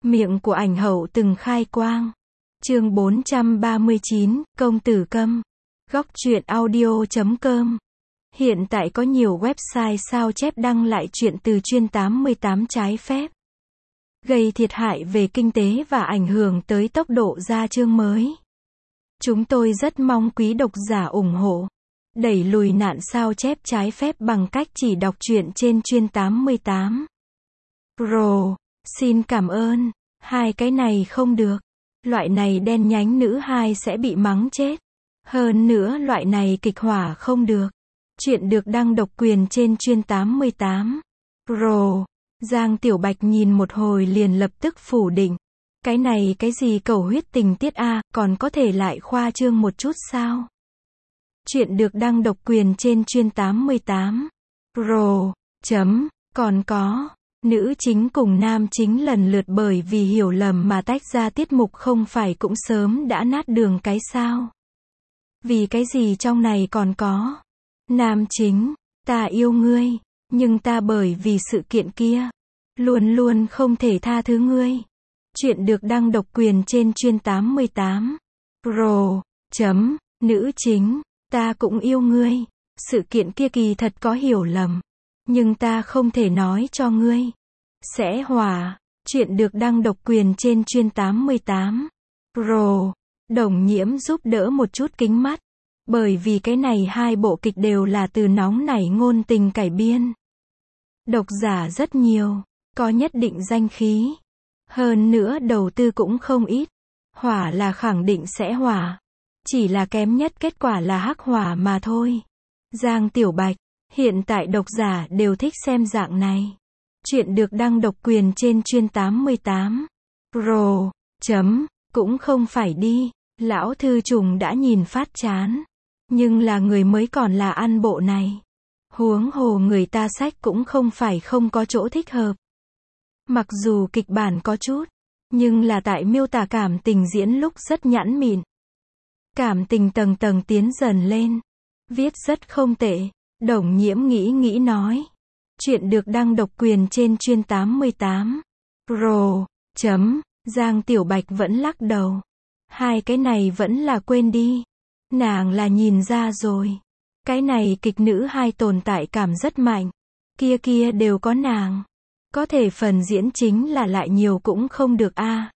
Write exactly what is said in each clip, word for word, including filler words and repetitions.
Miệng của ảnh hậu từng khai quang. Chương bốn trăm ba mươi chín, Công tử Câm. Góc truyện audio chấm com. Hiện tại có nhiều website sao chép đăng lại chuyện từ chuyên tám mươi tám trái phép, gây thiệt hại về kinh tế và ảnh hưởng tới tốc độ ra chương mới. Chúng tôi rất mong quý độc giả ủng hộ, đẩy lùi nạn sao chép trái phép bằng cách chỉ đọc truyện trên chuyên tám mươi tám. Pro, xin cảm ơn. Hai cái này không được. Loại này đen nhánh nữ hai sẽ bị mắng chết. Hơn nữa loại này kịch hỏa không được. Chuyện được đăng độc quyền trên chuyên tám mươi tám. Pro. Giang Tiểu Bạch nhìn một hồi liền lập tức phủ định. Cái này cái gì cầu huyết tình tiết a, còn có thể lại khoa trương một chút sao? Chuyện được đăng độc quyền trên chuyên tám mươi tám. Pro. Chấm. Còn có. Nữ chính cùng nam chính lần lượt bởi vì hiểu lầm mà tách ra tiết mục không phải cũng sớm đã nát đường cái sao? Vì cái gì trong này còn có? Nam chính. Ta yêu ngươi. Nhưng ta bởi vì sự kiện kia. Luôn luôn không thể tha thứ ngươi. Chuyện được đăng độc quyền trên chuyên tám mươi tám. Pro. Chấm. Nữ chính. Ta cũng yêu ngươi. Sự kiện kia kỳ thật có hiểu lầm. Nhưng ta không thể nói cho ngươi. Sẽ hòa. Chuyện được đăng độc quyền trên chuyên tám mươi tám. Pro. Đồng Nhiễm giúp đỡ một chút kính mắt. Bởi vì cái này hai bộ kịch đều là từ nóng nảy ngôn tình cải biên. Độc giả rất nhiều. Có nhất định danh khí. Hơn nữa đầu tư cũng không ít. Hỏa là khẳng định sẽ hỏa. Chỉ là kém nhất kết quả là hắc hỏa mà thôi. Giang Tiểu Bạch. Hiện tại độc giả đều thích xem dạng này. Chuyện được đăng độc quyền trên chuyên tám mươi tám. Pro. Chấm. Cũng không phải đi. Lão thư trùng đã nhìn phát chán. Nhưng là người mới còn là ăn bộ này. Huống hồ người ta sách cũng không phải không có chỗ thích hợp. Mặc dù kịch bản có chút. Nhưng là tại miêu tả cảm tình diễn lúc rất nhẵn mịn. Cảm tình tầng tầng tiến dần lên. Viết rất không tệ. Đồng Nhiễm nghĩ nghĩ nói. Chuyện được đăng độc quyền trên chuyên tám mươi tám. Pro. Chấm. Giang Tiểu Bạch vẫn lắc đầu. Hai cái này vẫn là quên đi. Nàng là nhìn ra rồi. Cái này kịch nữ hai tồn tại cảm rất mạnh. Kia kia đều có nàng. Có thể phần diễn chính là lại nhiều cũng không được a. À.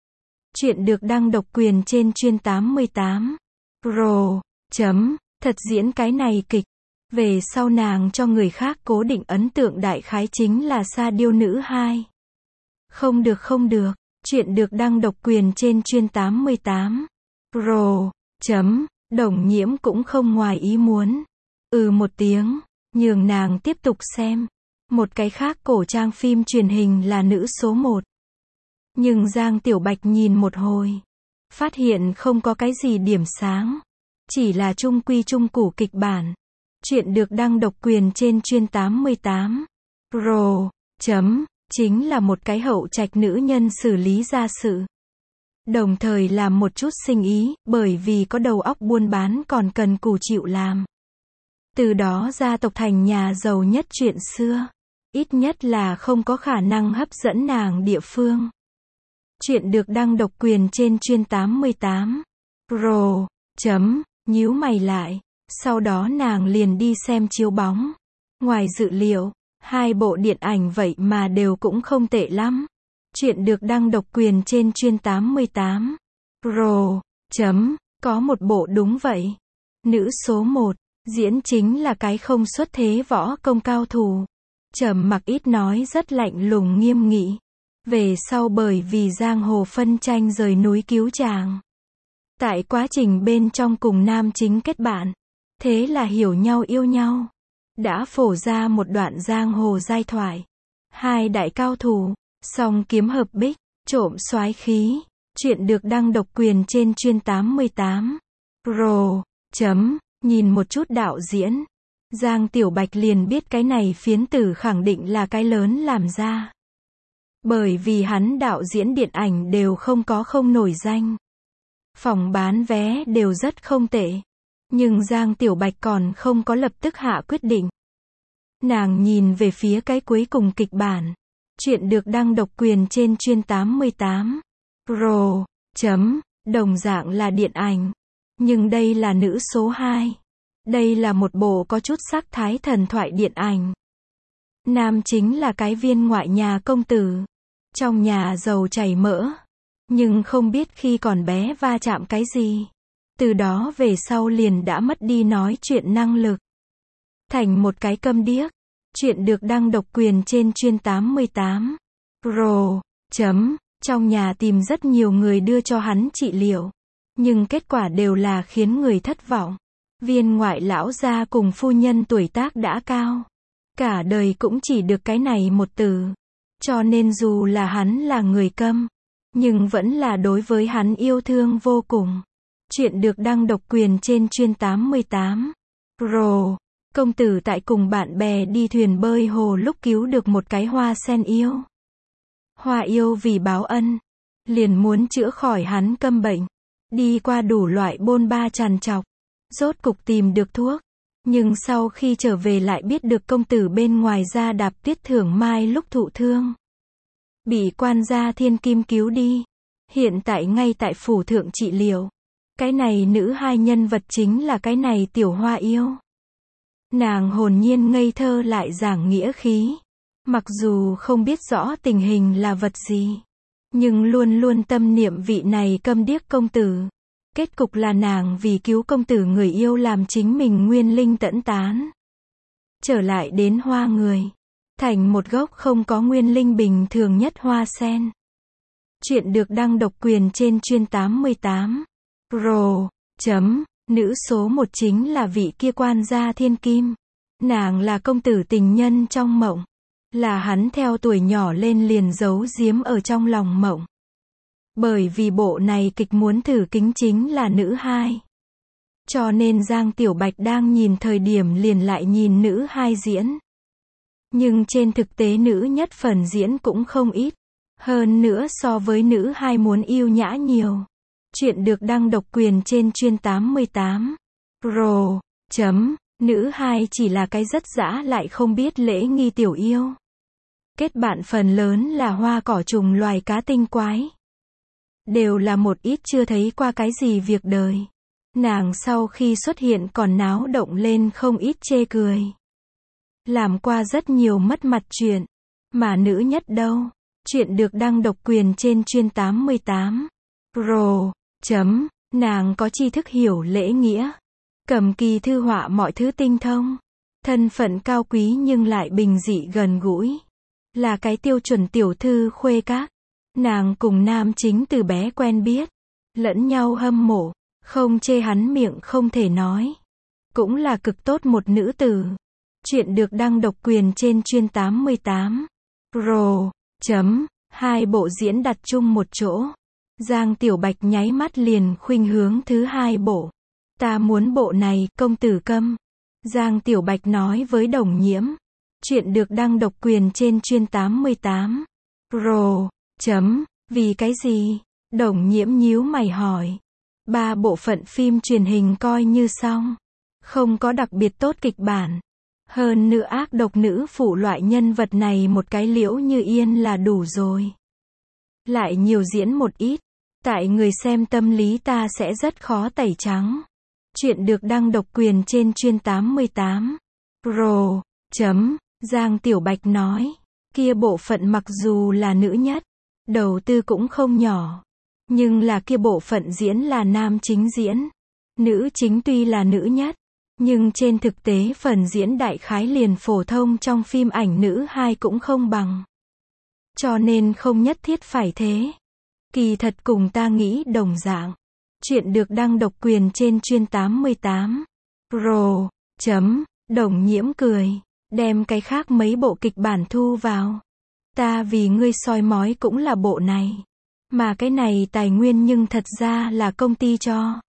Chuyện được đăng độc quyền trên chuyên tám mươi tám. Pro. Chấm. Thật diễn cái này kịch. Về sau nàng cho người khác cố định ấn tượng đại khái chính là sa điêu nữ hai. Không được không được. Chuyện được đăng độc quyền trên chuyên tám mươi tám. Pro. Chấm. Đồng Nhiễm cũng không ngoài ý muốn. Ừ một tiếng. Nhường nàng tiếp tục xem. Một cái khác cổ trang phim truyền hình là nữ số một. Nhưng Giang Tiểu Bạch nhìn một hồi. Phát hiện không có cái gì điểm sáng. Chỉ là trung quy trung củ kịch bản. Chuyện được đăng độc quyền trên chuyên tám mươi tám. Pro. Chấm. Chính là một cái hậu trạch nữ nhân xử lý gia sự. Đồng thời làm một chút sinh ý, bởi vì có đầu óc buôn bán còn cần cù chịu làm. Từ đó gia tộc thành nhà giàu nhất chuyện xưa. Ít nhất là không có khả năng hấp dẫn nàng địa phương. Chuyện được đăng độc quyền trên chuyên tám mươi tám. Pro. Chấm. Nhíu mày lại. Sau đó nàng liền đi xem chiếu bóng. Ngoài dự liệu, hai bộ điện ảnh vậy mà đều cũng không tệ lắm. Chuyện được đăng độc quyền trên chuyên tám mươi tám. Pro. Chấm. Có một bộ đúng vậy. Nữ số một. Diễn chính là cái không xuất thế võ công cao thủ. Trầm mặc ít nói rất lạnh lùng nghiêm nghị. Về sau bởi vì giang hồ phân tranh rời núi cứu chàng. Tại quá trình bên trong cùng nam chính kết bạn. Thế là hiểu nhau yêu nhau. Đã phổ ra một đoạn giang hồ giai thoại. Hai đại cao thủ. Song kiếm hợp bích. Trộm soái khí. Chuyện được đăng độc quyền trên chuyên tám mươi tám. Pro. Chấm. Nhìn một chút đạo diễn. Giang Tiểu Bạch liền biết cái này phiến tử khẳng định là cái lớn làm ra. Bởi vì hắn đạo diễn điện ảnh đều không có không nổi danh. Phòng bán vé đều rất không tệ. Nhưng Giang Tiểu Bạch còn không có lập tức hạ quyết định. Nàng nhìn về phía cái cuối cùng kịch bản. Chuyện được đăng độc quyền trên Chuyên tám mươi tám Pro. Chấm. Đồng dạng là điện ảnh. Nhưng đây là nữ số hai. Đây là một bộ có chút sắc thái thần thoại điện ảnh. Nam chính là cái viên ngoại nhà công tử. Trong nhà giàu chảy mỡ. Nhưng không biết khi còn bé va chạm cái gì. Từ đó về sau liền đã mất đi nói chuyện năng lực. Thành một cái câm điếc. Chuyện được đăng độc quyền trên Chuyên tám mươi tám Pro. Chấm. Trong nhà tìm rất nhiều người đưa cho hắn trị liệu. Nhưng kết quả đều là khiến người thất vọng. Viên ngoại lão gia cùng phu nhân tuổi tác đã cao. Cả đời cũng chỉ được cái này một từ. Cho nên dù là hắn là người câm, nhưng vẫn là đối với hắn yêu thương vô cùng. Chuyện được đăng độc quyền trên Chuyên tám mươi tám Pro. Công tử tại cùng bạn bè đi thuyền bơi hồ lúc cứu được một cái hoa sen yêu. Hoa yêu vì báo ân, liền muốn chữa khỏi hắn câm bệnh. Đi qua đủ loại bôn ba trằn trọc, rốt cục tìm được thuốc. Nhưng sau khi trở về lại biết được công tử bên ngoài ra đạp Tuyết Thưởng Mai lúc thụ thương. Bị quan gia thiên kim cứu đi. Hiện tại ngay tại phủ thượng trị liệu. Cái này nữ hai nhân vật chính là cái này tiểu hoa yêu. Nàng hồn nhiên ngây thơ lại giảng nghĩa khí. Mặc dù không biết rõ tình hình là vật gì, nhưng luôn luôn tâm niệm vị này câm điếc công tử. Kết cục là nàng vì cứu công tử người yêu làm chính mình nguyên linh tẫn tán. Trở lại đến hoa người. Thành một gốc không có nguyên linh bình thường nhất hoa sen. Chuyện được đăng độc quyền trên Chuyên tám mươi tám Pro. Chấm. Nữ số một chính là vị kia quan gia thiên kim. Nàng là công tử tình nhân trong mộng. Là hắn theo tuổi nhỏ lên liền giấu giếm ở trong lòng mộng. Bởi vì bộ này kịch muốn thử kính chính là nữ hai. Cho nên Giang Tiểu Bạch đang nhìn thời điểm liền lại nhìn nữ hai diễn. Nhưng trên thực tế nữ nhất phần diễn cũng không ít. Hơn nữa so với nữ hai muốn yêu nhã nhiều. Chuyện được đăng độc quyền trên Chuyên tám mươi tám Pro. Chấm. Nữ hai chỉ là cái rất dã lại không biết lễ nghi tiểu yêu. Kết bạn phần lớn là hoa cỏ trùng loài cá tinh quái. Đều là một ít chưa thấy qua cái gì việc đời. Nàng sau khi xuất hiện còn náo động lên không ít chê cười. Làm qua rất nhiều mất mặt chuyện. Mà nữ nhất đâu. Chuyện được đăng độc quyền trên Chuyên tám mươi tám Pro. Chấm. Nàng có tri thức hiểu lễ nghĩa. Cầm kỳ thư họa mọi thứ tinh thông. Thân phận cao quý nhưng lại bình dị gần gũi. Là cái tiêu chuẩn tiểu thư khuê các. Nàng cùng nam chính từ bé quen biết. Lẫn nhau hâm mộ. Không chê hắn miệng không thể nói. Cũng là cực tốt một nữ tử. Chuyện được đăng độc quyền trên Chuyên tám mươi tám Pro. Chấm. Hai bộ diễn đặt chung một chỗ. Giang Tiểu Bạch nháy mắt liền khuynh hướng thứ hai bộ. Ta muốn bộ này, công tử câm. Giang Tiểu Bạch nói với Đồng Nhiễm. Chuyện được đăng độc quyền trên Chuyên tám mươi tám Pro. Chấm. Vì cái gì? Đồng Nhiễm nhíu mày hỏi. Ba bộ phận phim truyền hình coi như xong. Không có đặc biệt tốt kịch bản. Hơn nữa ác độc nữ phụ loại nhân vật này một cái Liễu Như Yên là đủ rồi. Lại nhiều diễn một ít. Tại người xem tâm lý ta sẽ rất khó tẩy trắng. Chuyện được đăng độc quyền trên Chuyên tám mươi tám Pro. Chấm. Giang Tiểu Bạch nói. Kia bộ phận mặc dù là nữ nhất. Đầu tư cũng không nhỏ. Nhưng là kia bộ phận diễn là nam chính diễn. Nữ chính tuy là nữ nhất. Nhưng trên thực tế phần diễn đại khái liền phổ thông trong phim ảnh nữ hai cũng không bằng. Cho nên không nhất thiết phải thế. Kỳ thật cùng ta nghĩ đồng dạng. Chuyện được đăng độc quyền trên Chuyên tám mươi tám Pro. Chấm. Đồng Nhiễm cười. Đem cái khác mấy bộ kịch bản thu vào. Ta vì ngươi soi mói cũng là bộ này. Mà cái này tài nguyên nhưng thật ra là công ty cho.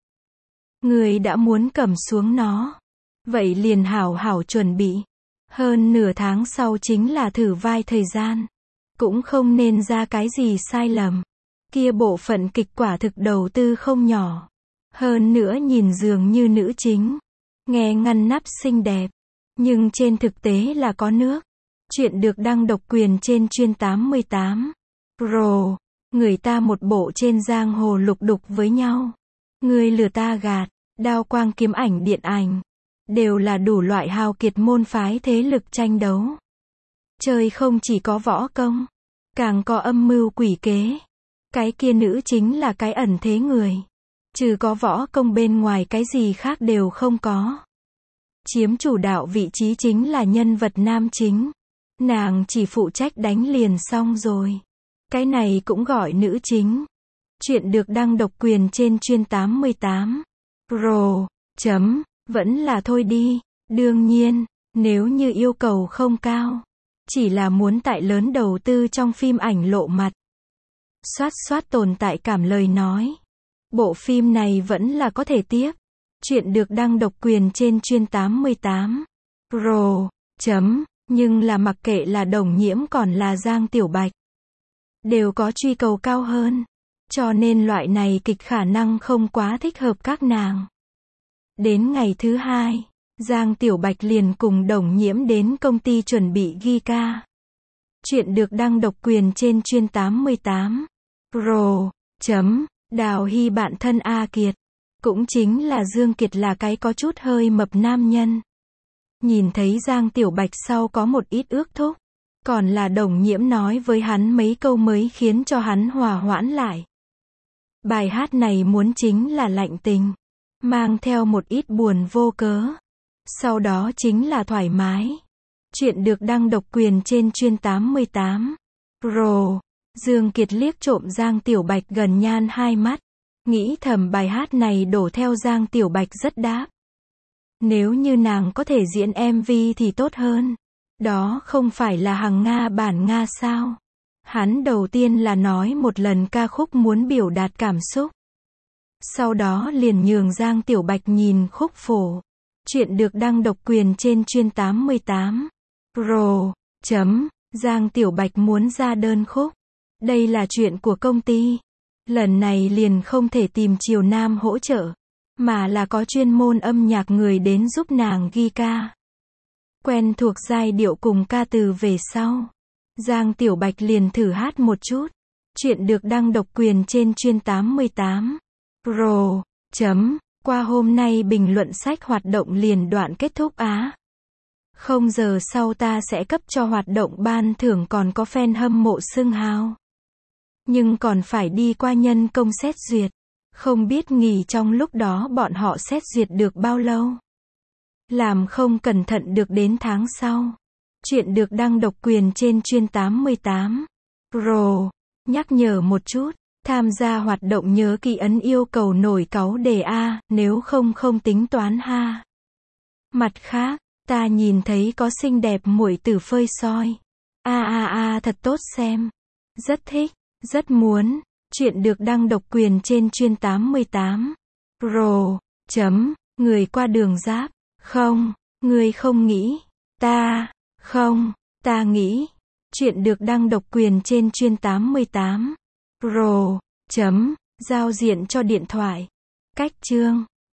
Ngươi đã muốn cầm xuống nó. Vậy liền hảo hảo chuẩn bị. Hơn nửa tháng sau chính là thử vai thời gian. Cũng không nên ra cái gì sai lầm. Kia bộ phận kịch quả thực đầu tư không nhỏ. Hơn nữa nhìn dường như nữ chính. Nghe ngăn nắp xinh đẹp. Nhưng trên thực tế là có nước. Chuyện được đăng độc quyền trên chuyên tám mươi tám. Pro. Người ta một bộ trên giang hồ lục đục với nhau. Người lừa ta gạt, đao quang kiếm ảnh điện ảnh. Đều là đủ loại hào kiệt môn phái thế lực tranh đấu. Chơi không chỉ có võ công, càng có âm mưu quỷ kế. Cái kia nữ chính là cái ẩn thế người. Trừ có võ công bên ngoài cái gì khác đều không có. Chiếm chủ đạo vị trí chính là nhân vật nam chính. Nàng chỉ phụ trách đánh liền xong rồi. Cái này cũng gọi nữ chính. Chuyện được đăng độc quyền trên chuyên tám mươi tám. Pro. Chấm. Vẫn là thôi đi. Đương nhiên, nếu như yêu cầu không cao. Chỉ là muốn tại lớn đầu tư trong phim ảnh lộ mặt. Xoát xoát tồn tại cảm lời nói. Bộ phim này vẫn là có thể tiếp. Chuyện được đăng độc quyền trên chuyên tám mươi tám. Pro. Chấm. Nhưng là mặc kệ là Đồng Nhiễm còn là Giang Tiểu Bạch. Đều có truy cầu cao hơn. Cho nên loại này kịch khả năng không quá thích hợp các nàng. Đến ngày thứ hai, Giang Tiểu Bạch liền cùng Đồng Nhiễm đến công ty chuẩn bị ghi ca. Chuyện được đăng độc quyền trên chuyên tám mươi tám. Pro. Chấm. Đào Hy bạn thân A Kiệt. Cũng chính là Dương Kiệt là cái có chút hơi mập nam nhân. Nhìn thấy Giang Tiểu Bạch sau có một ít ước thúc. Còn là Đồng Nhiễm nói với hắn mấy câu mới khiến cho hắn hòa hoãn lại. Bài hát này muốn chính là lạnh tình. Mang theo một ít buồn vô cớ. Sau đó chính là thoải mái. Chuyện được đăng độc quyền trên chuyên tám mươi tám. Pro. Dương Kiệt liếc trộm Giang Tiểu Bạch gần nhan hai mắt. Nghĩ thầm bài hát này đổ theo Giang Tiểu Bạch rất đáp. Nếu như nàng có thể diễn em vê thì tốt hơn. Đó không phải là hàng Nga bản Nga sao? Hắn đầu tiên là nói một lần ca khúc muốn biểu đạt cảm xúc. Sau đó liền nhường Giang Tiểu Bạch nhìn khúc phổ. Chuyện được đăng độc quyền trên chuyên tám mươi tám. Pro. Chấm. Giang Tiểu Bạch muốn ra đơn khúc. Đây là chuyện của công ty. Lần này liền không thể tìm Triều Nam hỗ trợ. Mà là có chuyên môn âm nhạc người đến giúp nàng ghi ca. Quen thuộc giai điệu cùng ca từ về sau. Giang Tiểu Bạch liền thử hát một chút. Chuyện được đăng độc quyền trên chuyên tám mươi tám. Pro. Chấm. Qua hôm nay bình luận sách hoạt động liền đoạn kết thúc á. Không giờ sau ta sẽ cấp cho hoạt động ban thưởng còn có fan hâm mộ xưng hào. Nhưng còn phải đi qua nhân công xét duyệt. Không biết nghỉ trong lúc đó bọn họ xét duyệt được bao lâu. Làm không cẩn thận được đến tháng sau. Chuyện được đăng độc quyền trên chuyên tám mươi tám. Pro. Nhắc nhở một chút. Tham gia hoạt động nhớ ký ấn yêu cầu nổi cáu đề A, nếu không không tính toán ha. Mặt khác, ta nhìn thấy có xinh đẹp muội tử phơi soi. A a a thật tốt xem. Rất thích, rất muốn. Chuyện được đăng độc quyền trên chuyên tám mươi tám. Pro. Chấm. Người qua đường giáp. Không, người không nghĩ. Ta. Không, ta nghĩ. Chuyện được đăng độc quyền trên chuyên tám mươi tám. Pro. Chấm. Giao diện cho điện thoại. Cách chương.